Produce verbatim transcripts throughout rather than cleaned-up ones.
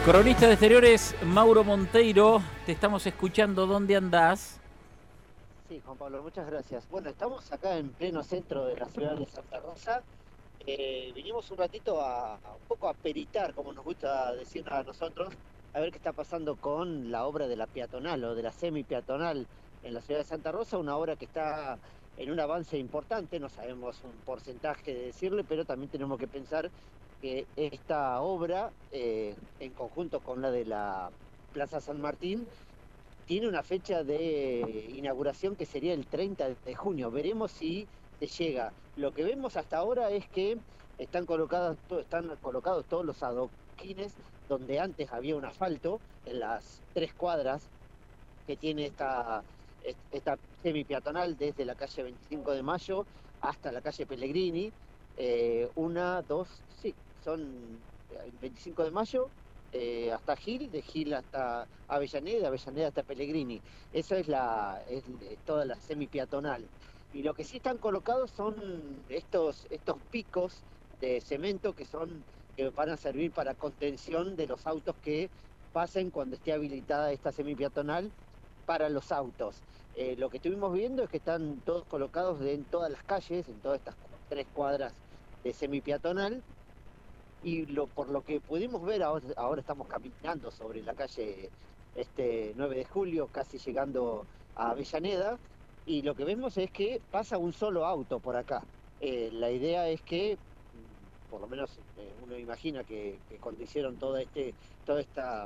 Cronista de Exteriores, Mauro Monteiro, te estamos escuchando. ¿Dónde andás? Sí, Juan Pablo, muchas gracias. Bueno, estamos acá en pleno centro de la ciudad de Santa Rosa. Eh, vinimos un ratito a, a un poco a peritar, como nos gusta decir a nosotros, a ver qué está pasando con la obra de la peatonal o de la semi-peatonal en la ciudad de Santa Rosa, una obra que está en un avance importante, no sabemos un porcentaje de decirle, pero también tenemos que pensar que esta obra, eh, en conjunto con la de la Plaza San Martín, tiene una fecha de inauguración que sería el treinta de junio. Veremos si se llega. Lo que vemos hasta ahora es que están colocados, están colocados todos los adoquines donde antes había un asfalto, en las tres cuadras que tiene esta, esta semi-peatonal desde la calle veinticinco de Mayo hasta la calle Pellegrini. Eh, una, dos, sí, son veinticinco de Mayo, eh, hasta Gil, de Gil hasta Avellaneda, de Avellaneda hasta Pellegrini. Esa es, la, es toda la semi-peatonal. Y lo que sí están colocados son estos, estos picos de cemento que son que van a servir para contención de los autos que pasen cuando esté habilitada esta semi-peatonal para los autos. Eh, lo que estuvimos viendo es que están todos colocados en todas las calles, en todas estas tres cuadras de semi-peatonal, y lo, por lo que pudimos ver, ahora, ahora estamos caminando sobre la calle este nueve de julio, casi llegando a Avellaneda, y lo que vemos es que pasa un solo auto por acá. Eh, la idea es que, por lo menos eh, uno imagina que, que cuando hicieron toda, este, toda esta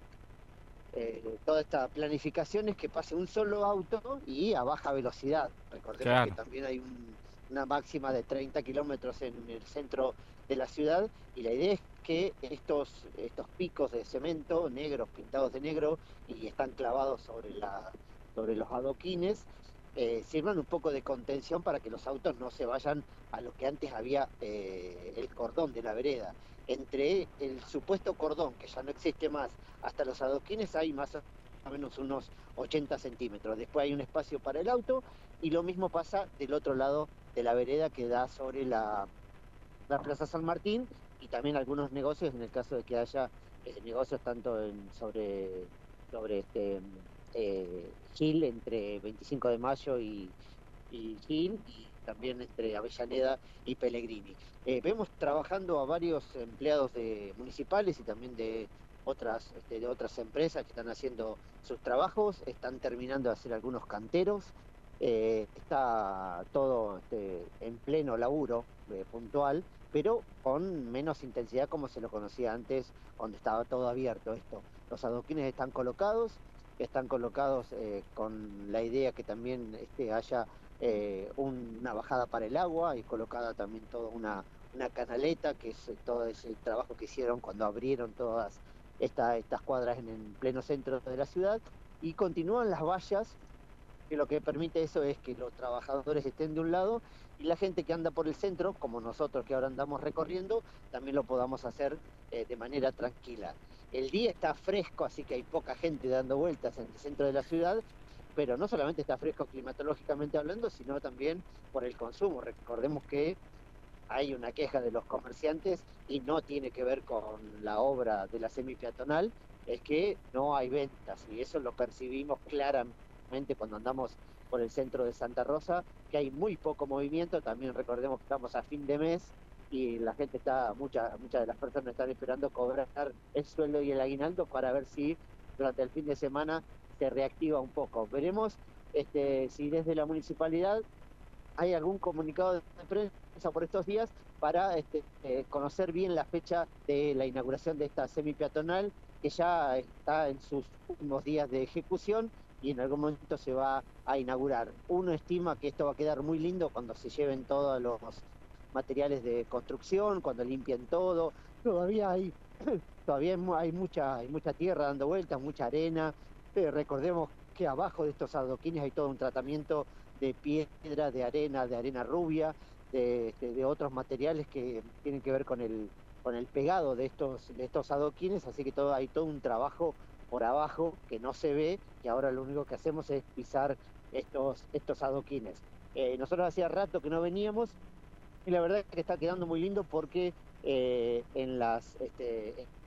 eh, toda esta planificación es que pase un solo auto y a baja velocidad. Recordemos que Claro. también hay un, una máxima de treinta kilómetros en el centro de la ciudad, y la idea es que estos, estos picos de cemento negros, pintados de negro y están clavados sobre, la, sobre los adoquines, eh, sirvan un poco de contención para que los autos no se vayan a lo que antes había eh, el cordón de la vereda. Entre el supuesto cordón, que ya no existe más, hasta los adoquines hay más o menos unos ochenta centímetros. Después hay un espacio para el auto, y lo mismo pasa del otro lado de la vereda que da sobre la, la Plaza San Martín, y también algunos negocios en el caso de que haya eh, negocios tanto en, sobre, sobre este, eh, Gil, entre veinticinco de Mayo y, y Gil, y también entre Avellaneda y Pellegrini. Eh, vemos trabajando a varios empleados de municipales y también de otras, este, de otras empresas que están haciendo sus trabajos, están terminando de hacer algunos canteros. Eh, está todo este, en pleno laburo eh, puntual, pero con menos intensidad como se lo conocía antes, cuando estaba todo abierto esto. Los adoquines están colocados, están colocados eh, con la idea que también este, haya eh, un, una bajada para el agua, y colocada también toda una, una canaleta, que es eh, todo ese trabajo que hicieron cuando abrieron todas esta, estas cuadras en el pleno centro de la ciudad. Y continúan las vallas, que lo que permite eso es que los trabajadores estén de un lado y la gente que anda por el centro, como nosotros que ahora andamos recorriendo, también lo podamos hacer eh, de manera tranquila. El día está fresco, así que hay poca gente dando vueltas en el centro de la ciudad, pero no solamente está fresco climatológicamente hablando, sino también por el consumo. Recordemos que hay una queja de los comerciantes, y no tiene que ver con la obra de la semi-peatonal, es que no hay ventas, y eso lo percibimos claramente cuando andamos por el centro de Santa Rosa, que hay muy poco movimiento. También recordemos que estamos a fin de mes y la gente está, muchas muchas de las personas están esperando cobrar el sueldo y el aguinaldo para ver si durante el fin de semana se reactiva un poco. Veremos este, si desde la municipalidad hay algún comunicado de prensa por estos días para este, eh, conocer bien la fecha de la inauguración de esta semi-peatonal, que ya está en sus últimos días de ejecución y en algún momento se va a inaugurar. Uno estima que esto va a quedar muy lindo cuando se lleven todos los materiales de construcción, cuando limpien todo. Todavía hay, todavía hay mucha, hay mucha tierra dando vueltas, mucha arena. Eh, recordemos que abajo de estos adoquines hay todo un tratamiento de piedra, de arena, de arena rubia, de, de, de otros materiales que tienen que ver con el, con el pegado de estos, de estos adoquines, así que todo, hay todo un trabajo por abajo que no se ve, y ahora lo único que hacemos es pisar estos, estos adoquines. Eh, nosotros hacía rato que no veníamos, y la verdad es que está quedando muy lindo porque eh, en las este,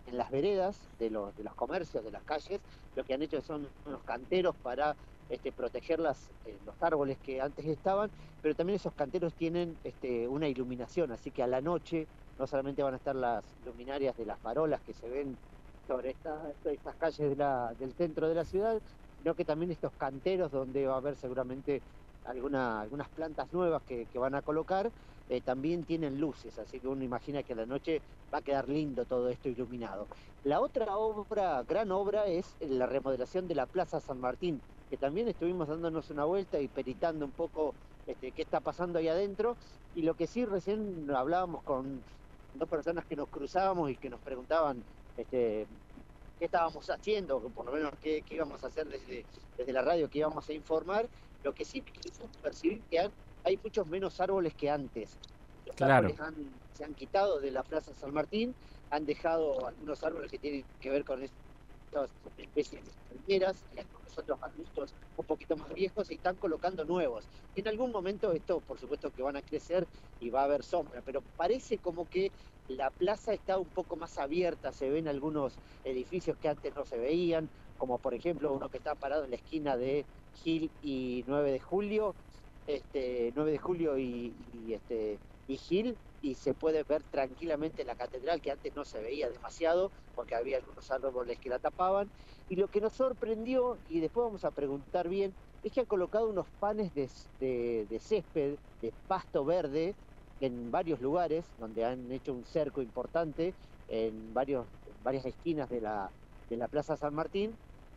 en las veredas de los, de los comercios, de las calles, lo que han hecho son unos canteros para este, proteger las, eh, los árboles que antes estaban, pero también esos canteros tienen este, una iluminación, así que a la noche no solamente van a estar las luminarias de las farolas que se ven sobre esta, estas calles de la, del centro de la ciudad, sino que también estos canteros donde va a haber seguramente alguna, algunas plantas nuevas que, que van a colocar, eh, también tienen luces, así que uno imagina que a la noche va a quedar lindo todo esto iluminado. La otra obra, gran obra, es la remodelación de la Plaza San Martín, que también estuvimos dándonos una vuelta y peritando un poco este, qué está pasando ahí adentro, y lo que sí recién hablábamos con dos personas que nos cruzábamos y que nos preguntaban este, qué estábamos haciendo, por lo menos qué, qué íbamos a hacer desde, desde la radio, qué íbamos a informar. Lo que sí quisimos percibir que hay, hay muchos menos árboles que antes. Los Claro. árboles han, se han quitado de la Plaza San Martín, han dejado algunos árboles que tienen que ver con estas especies de palmeras, y algunos otros arbustos un poquito más viejos, y están colocando nuevos. En algún momento esto, por supuesto, que van a crecer y va a haber sombra, pero parece como que la plaza está un poco más abierta, se ven algunos edificios que antes no se veían, como por ejemplo uno que está parado en la esquina de Gil y nueve de julio, este, nueve de julio y, y, este, y Gil, y se puede ver tranquilamente la catedral, que antes no se veía demasiado, porque había algunos árboles que la tapaban. Y lo que nos sorprendió, y después vamos a preguntar bien, es que han colocado unos panes de, de, de césped, de pasto verde, en varios lugares, donde han hecho un cerco importante, en, varios, en varias esquinas de la, de la Plaza San Martín,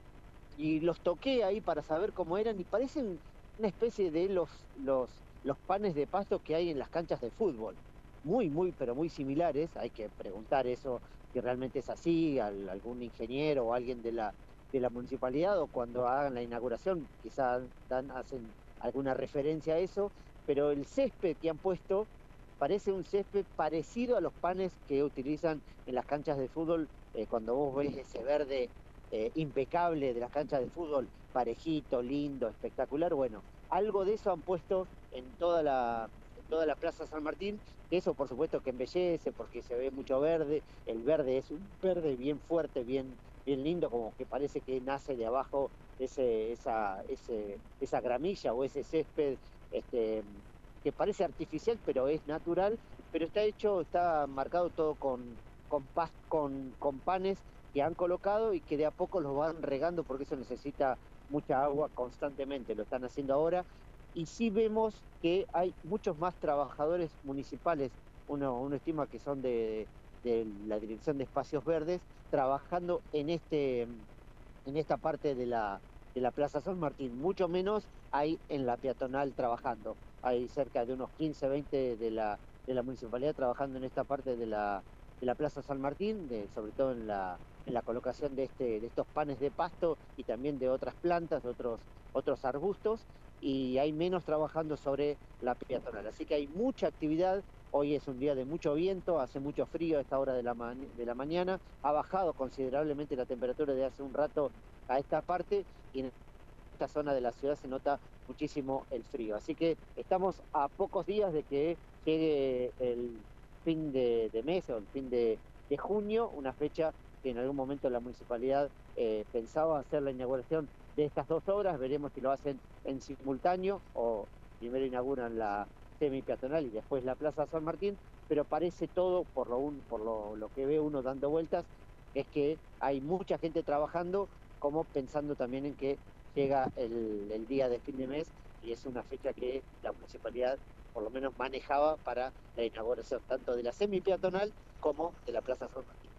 y los toqué ahí para saber cómo eran, y parecen una especie de los, los, los panes de pasto que hay en las canchas de fútbol. Muy, muy, pero muy similares. Hay que preguntar eso, si realmente es así, a algún ingeniero o alguien de la, de la municipalidad, o cuando hagan la inauguración quizás dan, hacen alguna referencia a eso, pero el césped que han puesto parece un césped parecido a los panes que utilizan en las canchas de fútbol, eh, cuando vos ves ese verde eh, impecable de las canchas de fútbol, parejito, lindo, espectacular. Bueno, algo de eso han puesto en toda la, en toda la Plaza San Martín, que eso por supuesto que embellece porque se ve mucho verde. El verde es un verde bien fuerte, bien, bien lindo, como que parece que nace de abajo ese, esa, ese, esa gramilla o ese césped este, que parece artificial, pero es natural, pero está hecho, está marcado todo con, con, pas, con, con panes que han colocado y que de a poco los van regando, porque eso necesita mucha agua constantemente, lo están haciendo ahora. Y sí vemos que hay muchos más trabajadores municipales, uno, uno estima que son de, de la Dirección de Espacios Verdes, trabajando en este en esta parte de la, de la Plaza San Martín. Mucho menos hay en la peatonal trabajando. Hay cerca de unos quince, veinte de la, de la municipalidad trabajando en esta parte de la, de la Plaza San Martín, de, sobre todo en la, en la colocación de, este, de estos panes de pasto y también de otras plantas, de otros, otros arbustos, y hay menos trabajando sobre la peatonal. Así que hay mucha actividad. Hoy es un día de mucho viento, hace mucho frío a esta hora de la, ma de la mañana, ha bajado considerablemente la temperatura de hace un rato a esta parte, y en esta zona de la ciudad se nota muchísimo el frío. Así que estamos a pocos días de que llegue el fin de, de mes o el fin de, de junio, una fecha que en algún momento la municipalidad eh, pensaba hacer la inauguración de estas dos obras. Veremos si lo hacen en simultáneo o primero inauguran la semi-peatonal y después la Plaza San Martín, pero parece todo, por lo, un, por lo, lo que ve uno dando vueltas, es que hay mucha gente trabajando, como pensando también en que llega el, el día de fin de mes, y es una fecha que la municipalidad por lo menos manejaba para la inauguración tanto de la semi-peatonal como de la Plaza San Martín.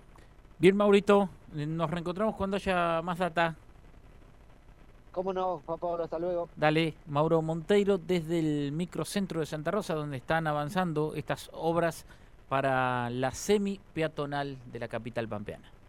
Bien, Maurito, nos reencontramos cuando haya más data. ¿Cómo no, Juan Pablo? Hasta luego. Dale, Mauro Monteiro desde el microcentro de Santa Rosa, donde están avanzando estas obras para la semi-peatonal de la capital pampeana.